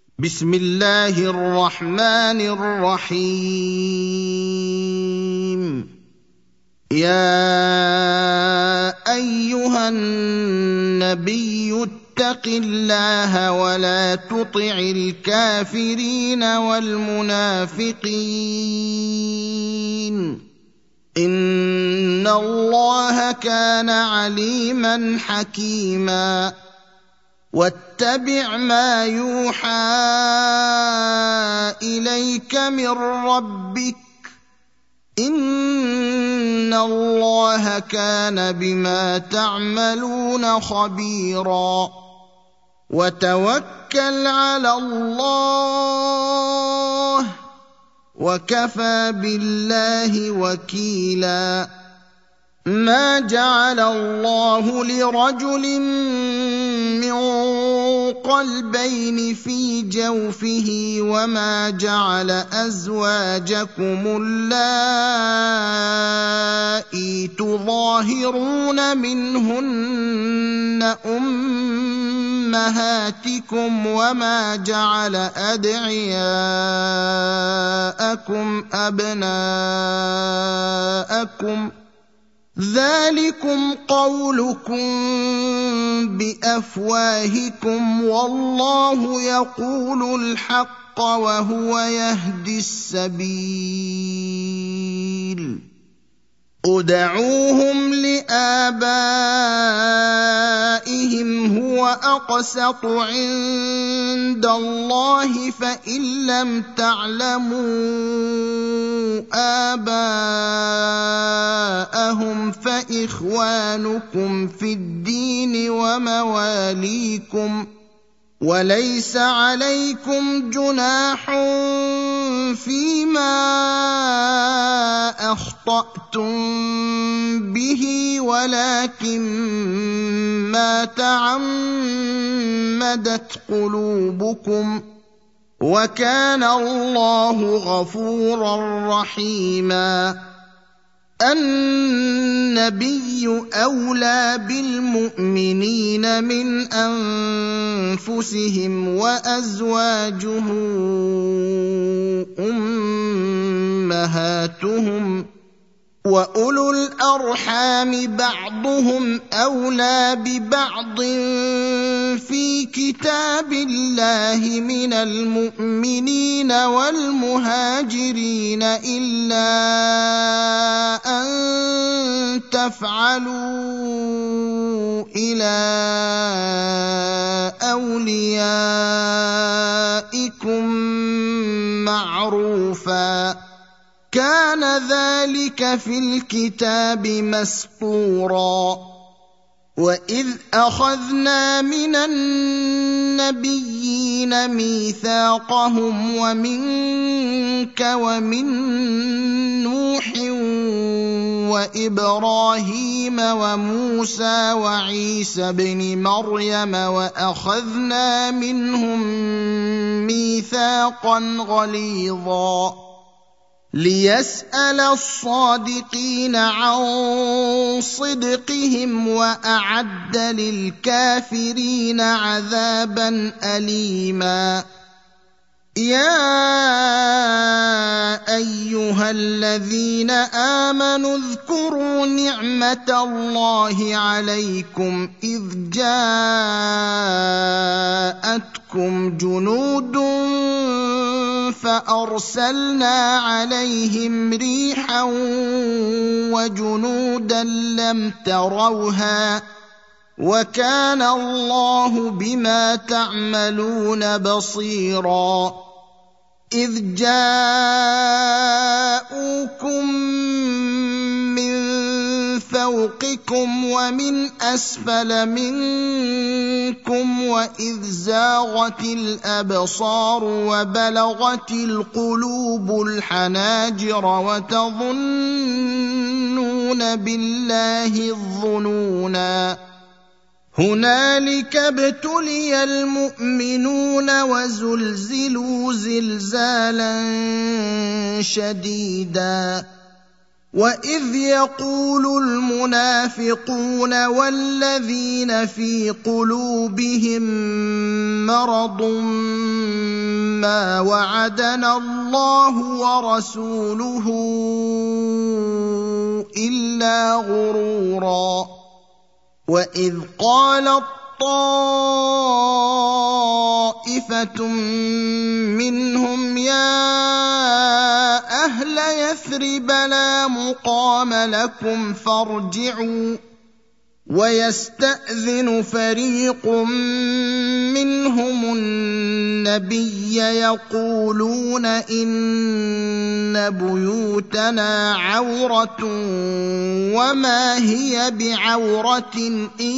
بسم الله الرحمن الرحيم. يا ايها النبي اتق الله ولا تطع الكافرين والمنافقين ان الله كان عليما حكيما. واتبع ما يوحى اليك من ربك ان الله كان بما تعملون خبيرا. وتوكل على الله وكفى بالله وكيلا. ما جعل الله لرجل من قلبين في جوفه وما جعل أزواجكم اللائي تظاهرون منهن أمهاتكم وما جعل أدعياءكم أبناءكم ذلكم قولكم بأفواهكم والله يقول الحق وهو يهدي السبيل. ادعوهم لآبائهم هو أقسط عند الله فإن لم تعلموا آباءهم فإخوانكم في الدين ومواليكم وليس عليكم جناح فيما أخطأتم به ولكن ما تعمدت قلوبكم وكان الله غفورا رحيما. النبي أولى بالمؤمنين من أنفسهم وأزواجه أمهاتهم وأولو الأرحام بعضهم أولى ببعض في كتاب الله من المؤمنين والمهاجرين إلا أن تفعلوا إلى أوليائكم معروفا كان ذلك في الكتاب مسطورا. وإذ أخذنا من النبيين ميثاقهم ومنك ومن نوح وإبراهيم وموسى وعيسى ابن مريم وأخذنا منهم ميثاقا غليظا ليسأل الصادقين عن صدقهم وأعد للكافرين عذابا أليما. يا أيها الذين آمنوا اذكروا نعمة الله عليكم إذ جاءتكم جنود فأرسلنا عليهم ريحا وجنودا لم تروها وكان الله بما تعملون بصيرا. إذ جاءوكم من فوقكم ومن أسفل منكم وإذ زاغت الأبصار وبلغت القلوب الحناجر وتظنون بالله الظنونا. هنالك ابتلي المؤمنون وزلزلوا زلزالا شديدا وإذ يقول المنافقون والذين في قلوبهم مرض ما وعدنا الله ورسوله إلا غرورا وإذ قالت طائفة منهم يا أهل يثرب لا مقام لكم فارجعوا ويستأذن فريق منهم النبي يقولون إن بيوتنا عورة وما هي بعورة إن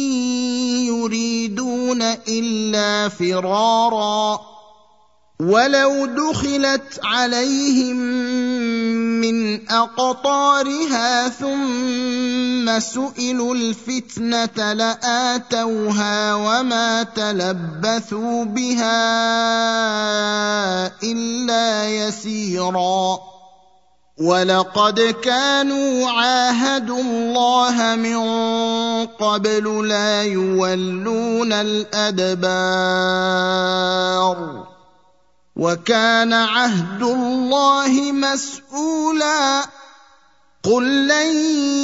يريدون إلا فرارا ولو دخلت عليهم من أقطارها ثم سئلوا الفتنة لآتوها وما تلبثوا بها إلا يسيرا ولقد كانوا عاهدوا الله من قبل لا يولون الأدبار وكان عهد الله مسؤولا قل لن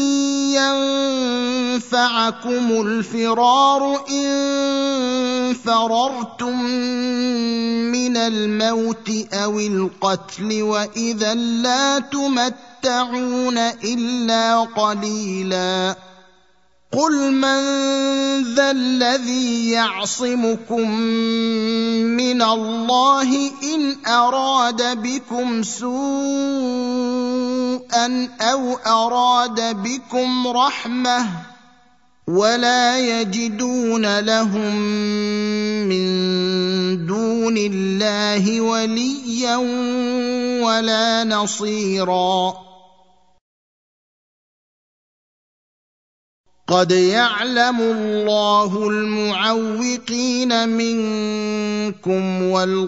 ينفعكم الفرار إن فررتم من الموت أو القتل وإذا لا تمتعون إلا قليلا قل من ذا الذي يعصمكم من الله إن أراد بكم سوءا أو أراد بكم رحمة ولا يجدون لهم من دون الله وليا ولا نصيرا قد يعلم الله المعوقين منكم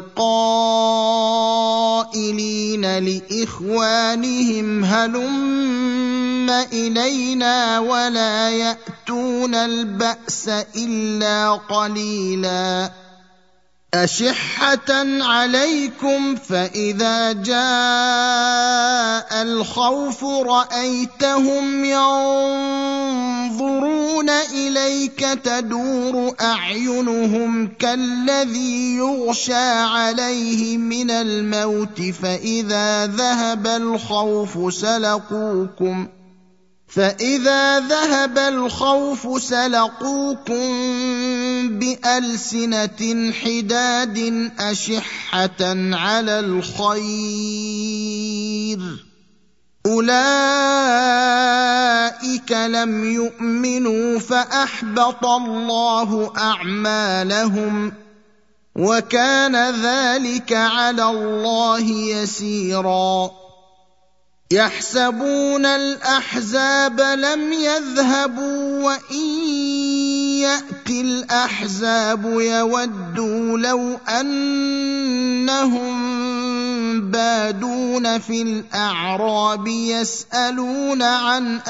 والقائلين لإخوانهم هلم إلينا ولا يأتون البأس إلا قليلا أشحة عليكم فإذا جاء الخوف رأيتهم ينظرون إليك تدور أعينهم كالذي يغشى عليه من الموت فإذا ذهب الخوف سلقوكم بألسنة حداد أشحة على الخير أولئك لم يؤمنوا فأحبط الله أعمالهم وكان ذلك على الله يسيرا يحسبون الأحزاب لم يذهبوا وإن يأتي الأحزاب يودوا لو أنهم بادون في الأعراب يسألون عن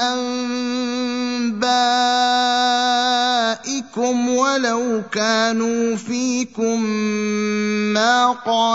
أنبائكم ولو كانوا فيكم ما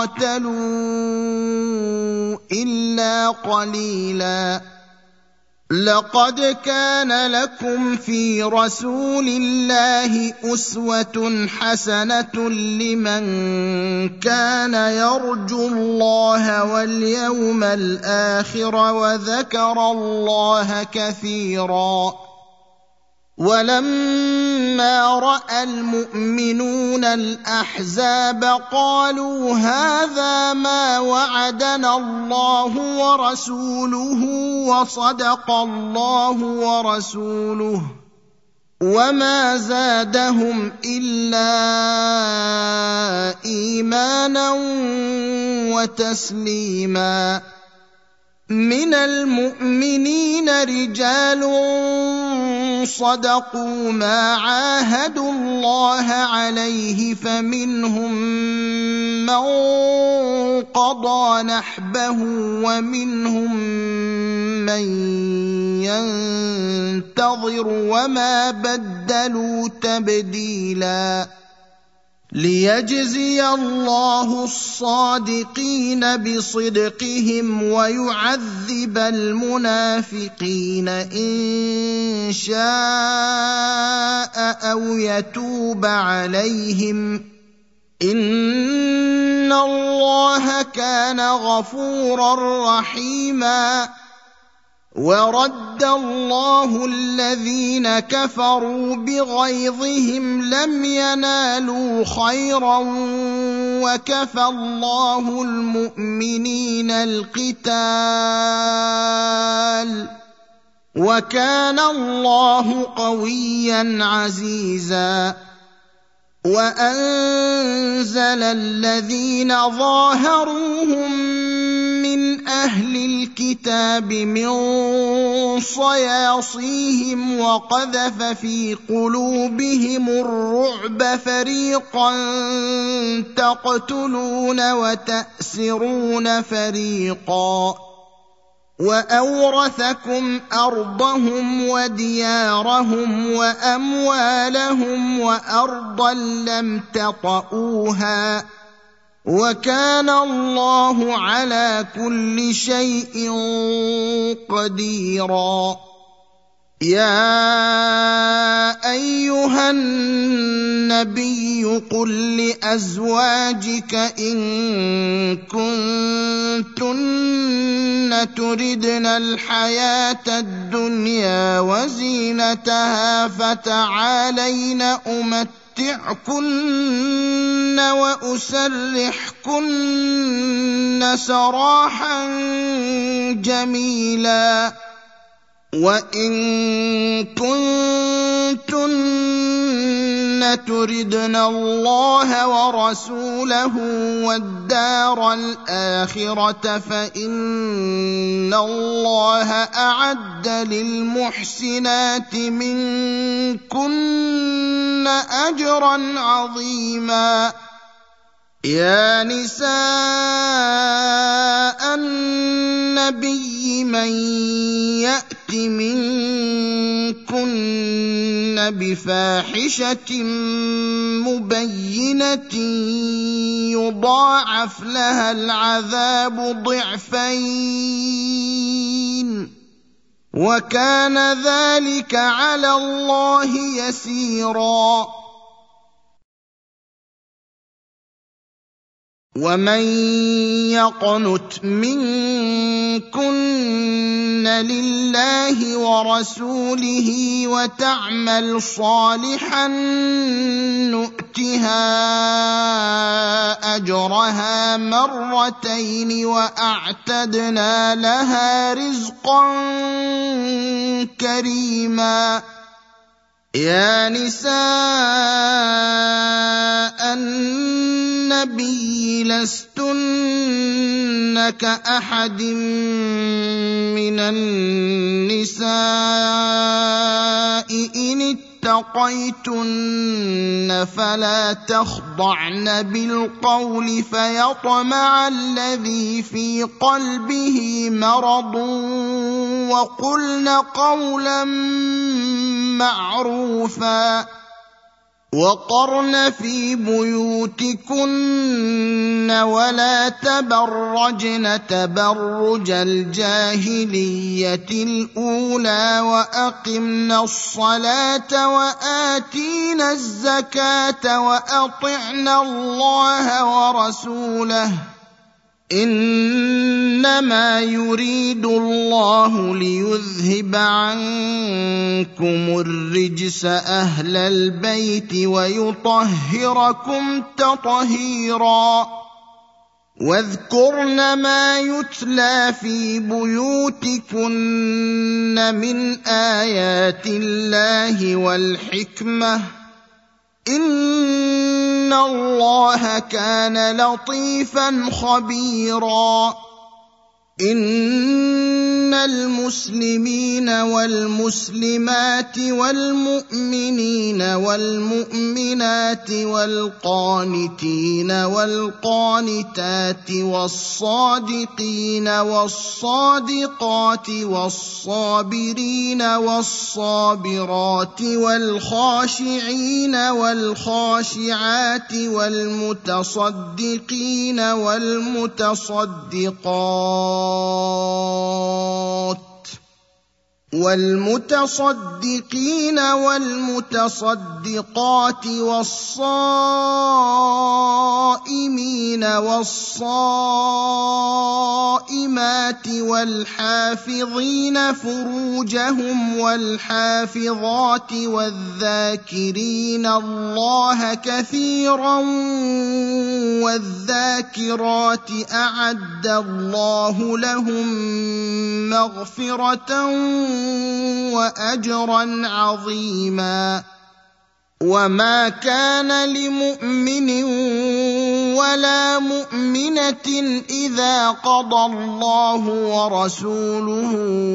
قاتلوا إلا قليلا لقد كان لكم في رسول الله أسوة حسنة لمن كان يرجو الله واليوم الآخر وذكر الله كثيرا ولما رأى المؤمنون الأحزاب قالوا هذا ما وعدنا الله ورسوله وصدق الله ورسوله وما زادهم إلا إيمانا وتسليما من المؤمنين رجال صدقوا ما عاهدوا الله عليه فمنهم من قضى نحبه ومنهم من ينتظر وما بدلوا تبديلا ليجزي الله الصادقين بصدقهم ويعذب المنافقين إن شاء أو يتوب عليهم إن الله كان غفورا رحيما ورد الله الذين كفروا بغيظهم لم ينالوا خيرا وكفى الله المؤمنين القتال وكان الله قويا عزيزا وأنزل الذين ظاهروهم من أهل الكتاب من صياصيهم وقذف في قلوبهم الرعب فريقا تقتلون وتأسرون فريقا وأورثكم أرضهم وديارهم وأموالهم وأرضا لم تطئوها وكان الله على كل شيء قديرا يا أيها النبي قل لأزواجك إن كنتن تردن الحياة الدنيا وزينتها فتعالين أمتعكن وأسرحكن سراحا جميلا وإن كنتن تردن الله ورسوله والدار الآخرة فإن الله أعد للمحسنات منكن أجرا عظيما يا نساء النبي من يأت منكن بفاحشة مبينة يضاعف لها العذاب ضعفين وكان ذلك على الله يسيرا ومن يقنت منكن لله ورسوله وتعمل صالحا نؤتها أجرها مرتين وأعتدنا لها رزقا كريما يا نساء النبي لستن كأحد من النساء إن اتقيتن فلا تخضعن بالقول فيطمع الذي في قلبه مرض وقلن قولا معروفا وقرن في بيوتكن ولا تبرجن تبرج الجاهلية الأولى وأقمنا الصلاة وآتينا الزكاة وأطعنا الله ورسوله إنما يريد الله ليذهب عنكم الرجس أهل البيت ويطهركم تطهيرا واذكرن ما يتلى في بيوتكن من آيات الله والحكمة إن الله كان لطيفا خبيرا إن المسلمين والمسلمات والمؤمنين والمؤمنات والقانتين والقانتات والصادقين والصادقات والصابرين والصابرات والخاشعين والخاشعات والمتصدقين والمتصدقات والصائمين والصائمات والحافظين فروجهم والحافظات والذاكرين الله كثيرا والذاكرات أعد الله لهم مغفرة وأجرا عظيما. وما كان لمؤمن ولا مؤمنة إذا قضى الله ورسوله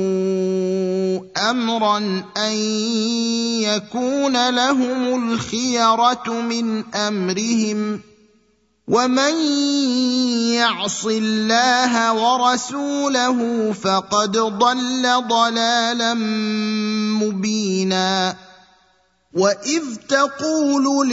أمرا أن يكون لهم الخيرة من أمرهم ومن يعص الله ورسوله فقد ضل ضلالا مبينا. وإذ تقول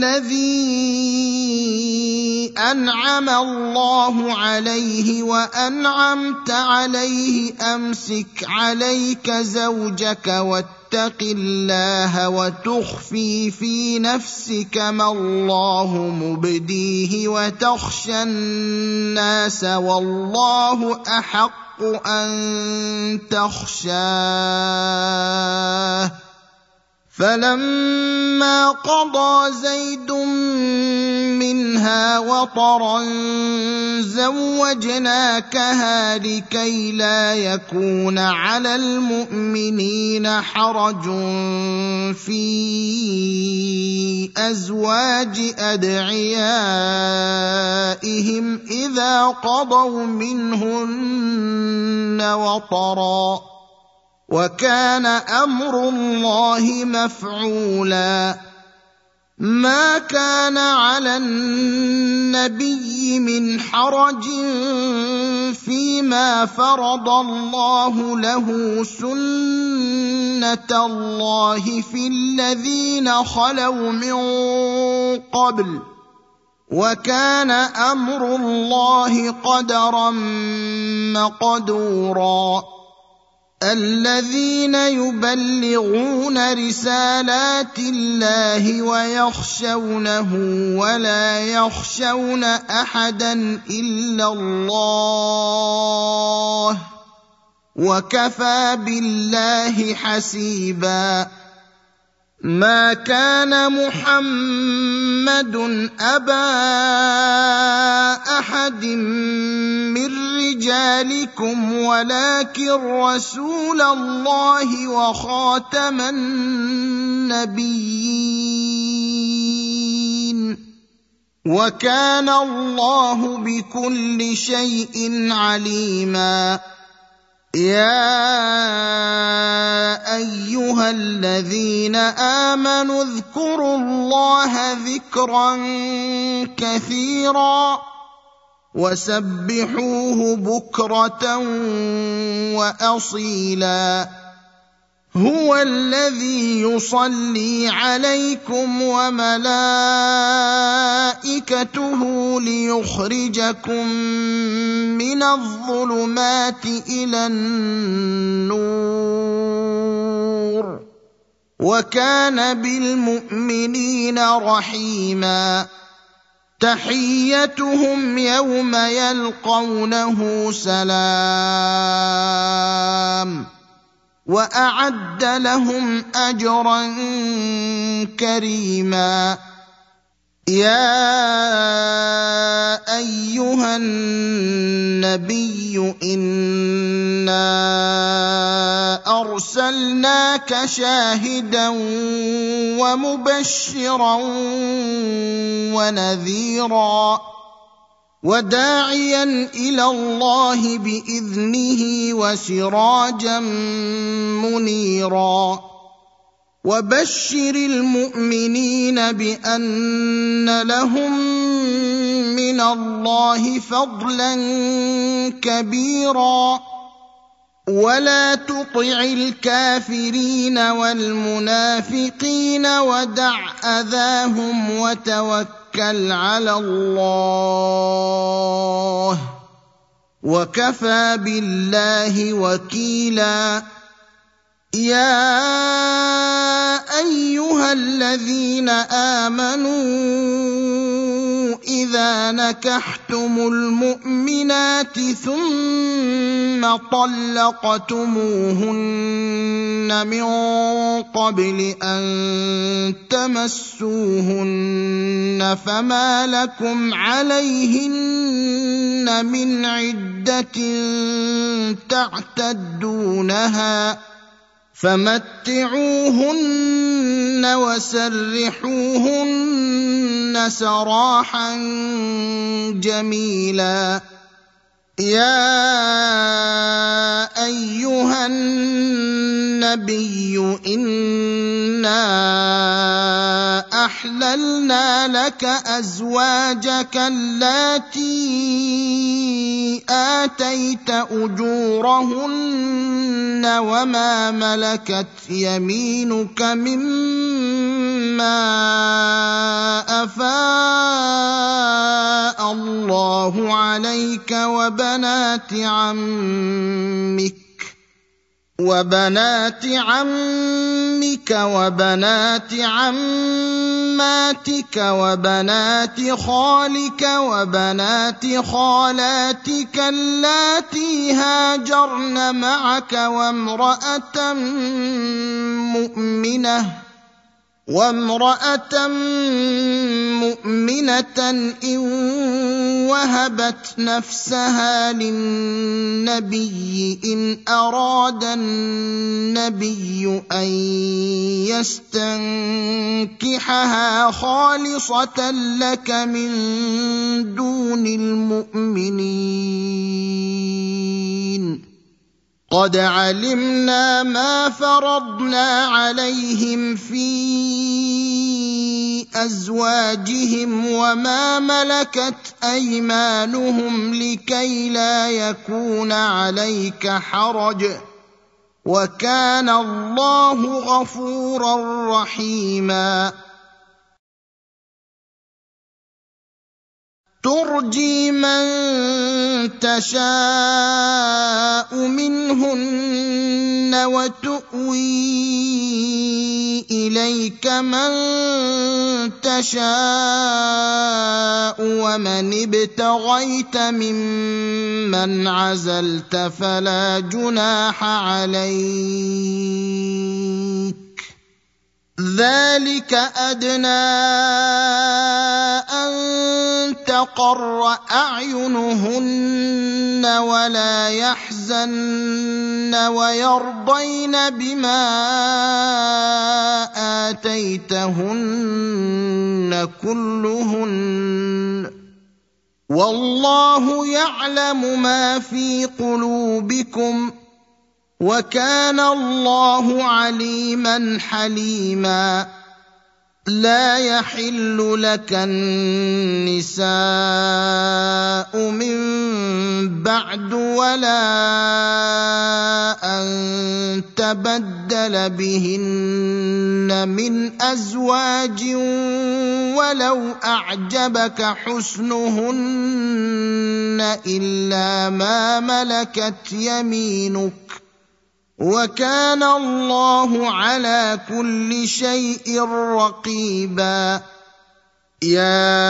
للذي أنعم الله عليه وأنعمت عليه أمسك عليك زوجك واتق الله وتخفي في نفسك ما الله مبديه وتخشى الناس والله أحق أن تخشاه فلما قضى زيد منها وطرا زوجناكها لكي لا يكون على المؤمنين حرج في أزواج أدعيائهم إذا قضوا منهن وطرا وكان أمر الله مفعولا. ما كان على النبي من حرج فيما فرض الله له سنة الله في الذين خلوا من قبل وكان أمر الله قدرا مقدورا. الذين يبلغون رسالات الله ويخشونه ولا يخشون أحدا إلا الله وكفى بالله حسيبا. ما كان محمد أبا أحد من رجالكم ولكن رسول الله وخاتم النبيين وكان الله بكل شيء عليما. يا أيها الذين آمنوا اذكروا الله ذكرا كثيرا وسبحوه بكرة وأصيلا. هو الذي يصلي عليكم وملائكته ليخرجكم من الظلمات إلى النور وكان بالمؤمنين رحيما. تحيتهم يوم يلقونه سلام وأعد لهم أجرا كريما. يا أيها النبي إنا أرسلناك شاهدا ومبشرا ونذيرا وداعيا إلى الله بإذنه وسراجا منيرا وبشر المؤمنين بأن لهم من الله فضلا كبيرا ولا تطع الكافرين والمنافقين ودع أذاهم وتوكل على الله وكفى بالله وكيلا يا أيها الذين آمنوا إذا نكحتم المؤمنات ثم طلقتموهن من قبل أن تمسوهن فما لكم عليهن من عدة تعتدونها فمتعوهن وسرحوهن سراحا جميلا يا أيها النبي إنا أحللنا لك أزواجك اللاتي آتيت أجورهن وما ملكت يمينك مما أفاء الله عليك وبنات عمك وبنات عماتك وبنات خالك وبنات خالاتك اللاتي هاجرن معك وامرأة مؤمنة إن وهبت نفسها للنبي إن أراد النبي أن يستنكحها خالصة لك من دون المؤمنين قد علمنا ما فرضنا عليهم في أزواجهم وما ملكت أيمانهم لكي لا يكون عليك حرج وكان الله غفورا رحيما ترجي من تشاء منهن وتؤوي إليك من تشاء ومن ابتغيت ممن عزلت فلا جناح عليك ذلك أدنى أن تقر أعينهن ولا يحزن ويرضين بما آتيتهن كلهن والله يعلم ما في قلوبكم وكان الله عليما حليما لا يحل لك النساء من بعد ولا أن تبدل بهن من أزواج ولو أعجبك حسنهن إلا ما ملكت يمينك وكان الله على كل شيء رقيبا يا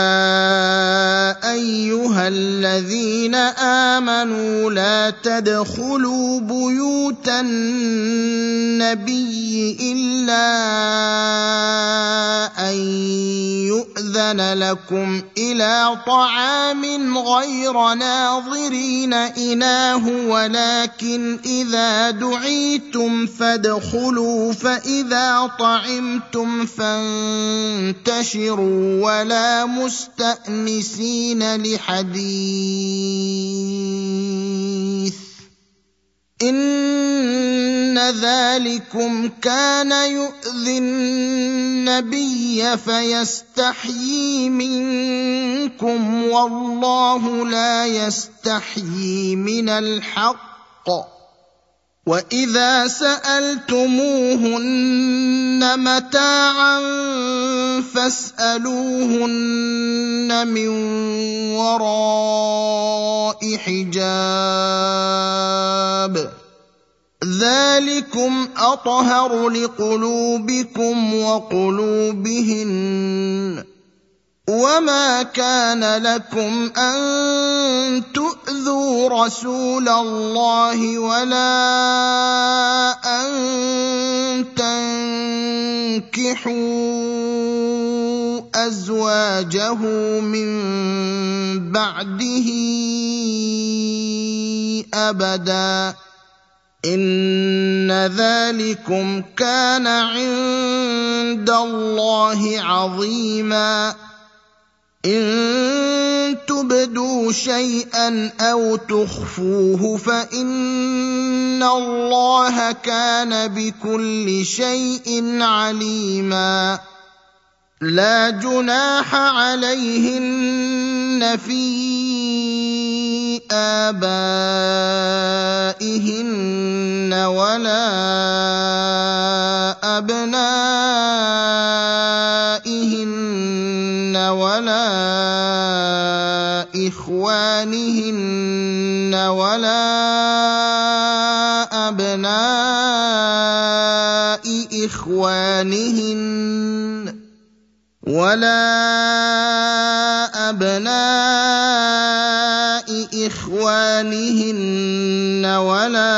أيها الذين آمنوا لا تدخلوا بيوت النبي إلا أن يؤذن لكم إلى طعام غير ناظرين إناه ولكن إذا دعيتم فادخلوا فإذا طعمتم فانتشروا ولا مستأنسين مستمعين لحديث إن ذلكم كان يؤذي النبي فيستحيي منكم والله لا يستحيي من الحق وإذا سألتموهن متاعا فاسألوهن من وراء حجاب ذلكم أطهر لقلوبكم وقلوبهن وما كان لكم أن تؤذوا رسول الله ولا أن تنكحوا أزواجه من بعده أبدا إن ذلكم كان عند الله عظيما إن تبدوا شيئا أو تخفوه فإن الله كان بكل شيء عليما لا جناح عليهن في آبائهن ولا أبنائهن ولا إخوانهن ولا أبناء إخوانهن ولا أبناء إخوانهن ولا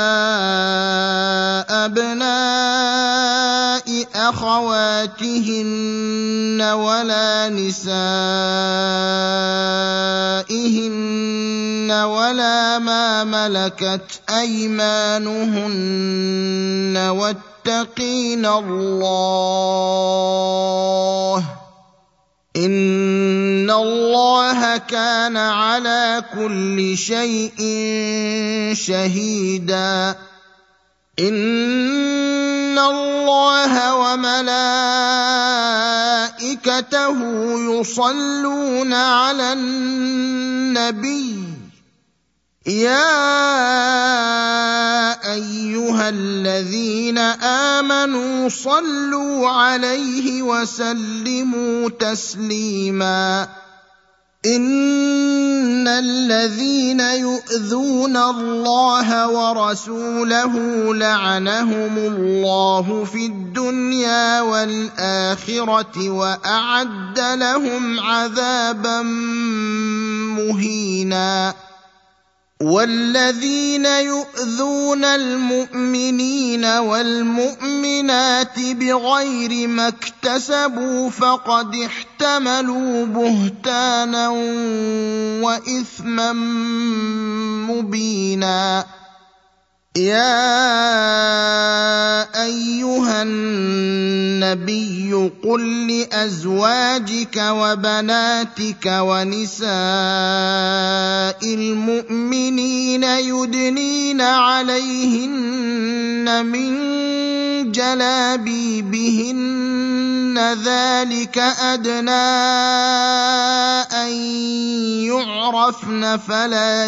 أبناء أخواتهن ولا نسائهن ولا ما ملكت أيمانهن واتقين الله إن الله كان على كل شيء شهيدا إن الله وملائكته يصلون على النبي يا أيها الذين آمنوا صلوا عليه وسلموا تسليما إن الذين يؤذون الله ورسوله لعنهم الله في الدنيا والآخرة وأعد لهم عذابا مهينا والذين يؤذون المؤمنين والمؤمنات بغير ما اكتسبوا فقد احتملوا بهتانا وإثما مبينا يا أيها النبي قل لأزواجك وبناتك ونساء المؤمنين يدنين عليهن من جلابيبهن ذلك أدنى أن يعرفن فلا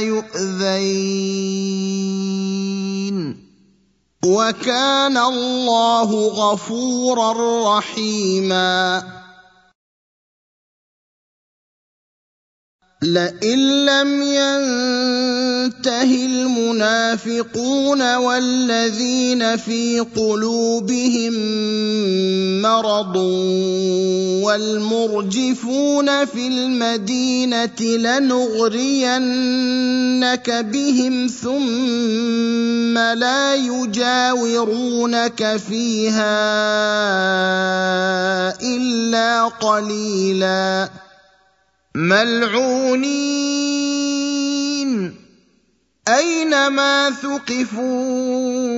يؤذين وكان الله غفورا رحيما لئن لم ينته المنافقون والذين في قلوبهم مرض والمرجفون في المدينة لنغرينك بهم ثم لا يجاورونك فيها إلا قليلا ملعونين أينما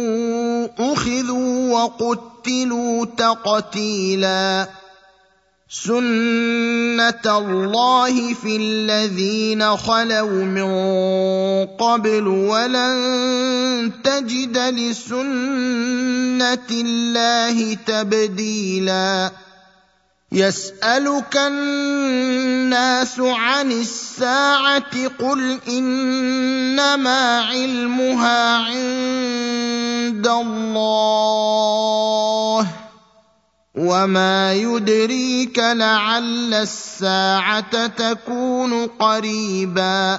ثقفوا أخذوا وقتلوا تقتيلا سُنَّةَ اللَّهِ فِي الَّذِينَ خَلَوْا مِن قَبْلُ ۖ وَلَن تَجِدَ لِسُنَّةِ اللَّهِ تَبْدِيلًا يَسْأَلُكَ النَّاسُ عَنِ السَّاعَةِ ۖ قُلْ إِنَّمَا عِلْمُهَا عِندَ اللَّهِ ۚ وَمَا يُدْرِيكَ لَعَلَّ السَّاعَةَ تَكُونُ قَرِيبًا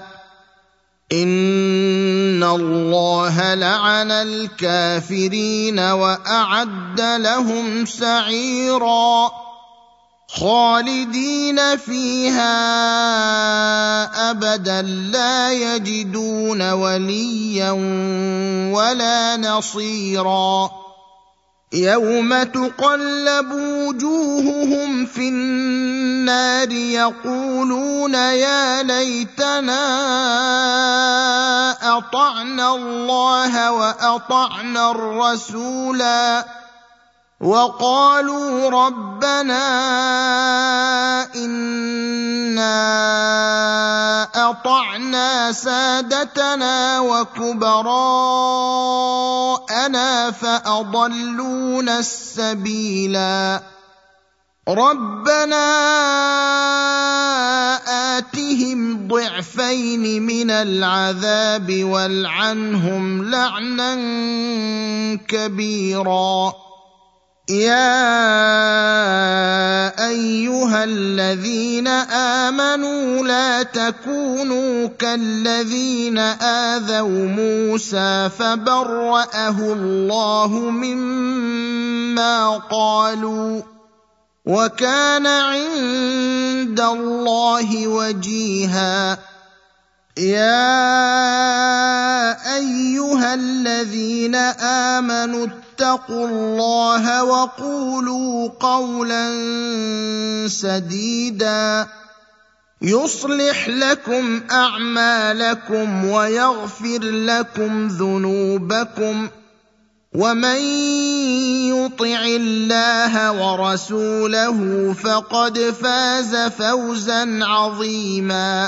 إِنَّ اللَّهَ لَعَنَ الْكَافِرِينَ وَأَعَدَّ لَهُمْ سَعِيرًا خَالِدِينَ فِيهَا أَبَدًا لَّا يَجِدُونَ وَلِيًّا وَلَا نَصِيرًا يَوْمَ تُقَلَّبُ وُجُوهُهُمْ فِي النَّارِ يَقُولُونَ يَا لَيْتَنَا أَطَعْنَا اللَّهَ وَأَطَعْنَا الرَّسُولَا وَقَالُوا رَبَّنَا إِنَّا أَطَعْنَا سَادَتَنَا وَكُبَرَاءَنَا فَأَضَلُّونَا السَّبِيلَا رَبَّنَا آتِهِمْ ضِعْفَيْنِ مِنَ الْعَذَابِ وَالْعَنْهُمْ لَعْنًا كَبِيرًا يَا أَيُّهَا الَّذِينَ آمَنُوا لَا تَكُونُوا كَالَّذِينَ آذَوْا مُوسَىٰ فَبَرَّأَهُ اللَّهُ مِمَّا قَالُوا ۚ وَكَانَ عِندَ اللَّهِ وَجِيهًا يَا أَيُّهَا الَّذِينَ آمَنُوا اتَّقُوا اللَّهَ وَقُولُوا قَوْلًا سَدِيدًا يُصْلِحْ لَكُمْ أَعْمَالَكُمْ وَيَغْفِرْ لَكُمْ ذُنُوبَكُمْ ۗ وَمَن يُطِعِ اللَّهَ وَرَسُولَهُ فَقَدْ فَازَ فَوْزًا عَظِيمًا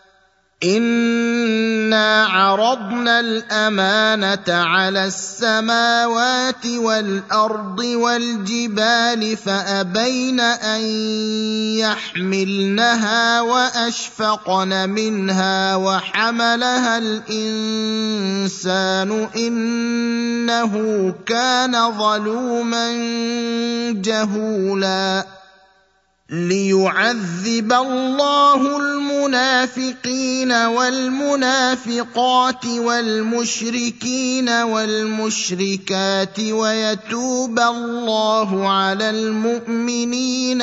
إِنَّا عَرَضْنَا الْأَمَانَةَ عَلَى السَّمَاوَاتِ وَالْأَرْضِ وَالْجِبَالِ فَأَبَيْنَ أَن يَحْمِلْنَهَا وَأَشْفَقْنَ مِنْهَا وَحَمَلَهَا الْإِنسَانُ إِنَّهُ كَانَ ظَلُومًا جَهُولًا لِيُعَذِّبَ اللَّهُ الْمُنَافِقِينَ وَالْمُنَافِقَاتِ وَالْمُشْرِكِينَ وَالْمُشْرِكَاتِ وَيَتُوبَ اللَّهُ عَلَى الْمُؤْمِنِينَ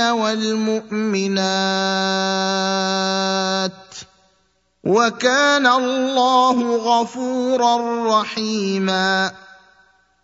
وَالْمُؤْمِنَاتِ وَكَانَ اللَّهُ غَفُورًا رَّحِيمًا